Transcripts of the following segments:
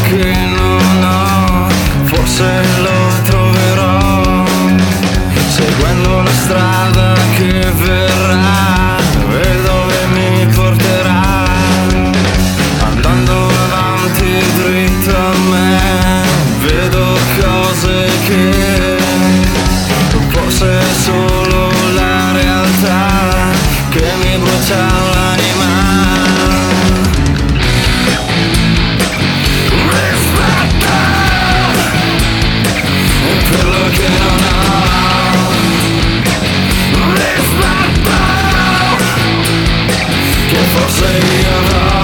che non ho, forse lo troverò, seguendo la strada che verrà e dove mi porterà, andando avanti dritto a me, vedo cose che forse è solo la realtà che mi brucia l'anima. Rispetto per quello che non ho, rispetto che forse io avrò.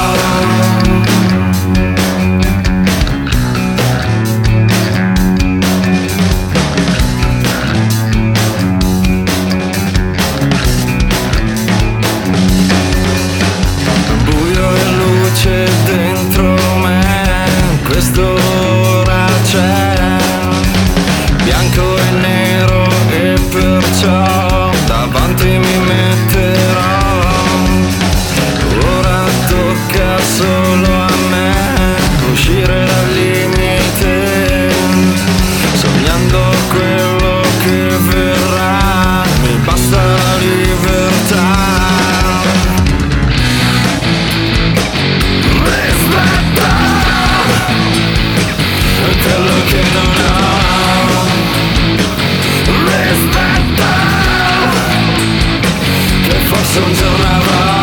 C'è dentro me, quest'ora c'è, bianco e nero e perciò davanti mi metterò. Ora tocca solo a me uscire dal limite, sognando quello che verrà, mi basta la libertà. Quello che non ho, rispetto che forse un giorno avrò.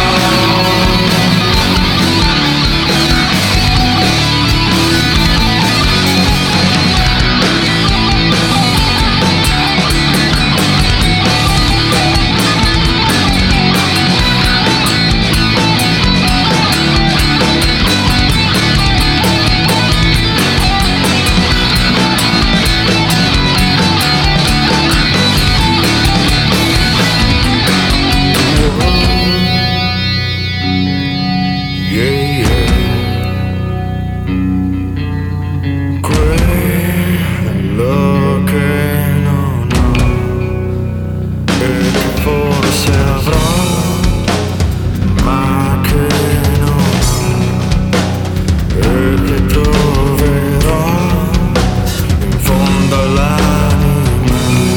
Quello che non ho e che forse avrò, ma che non ho e che troverò in fondo all'anima.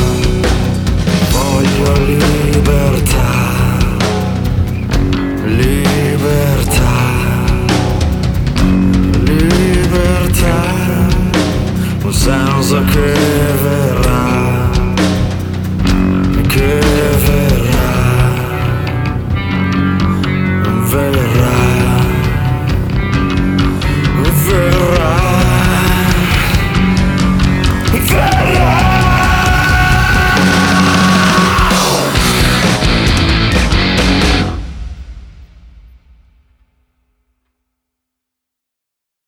Voglio libertà, libertà, libertà, un senso che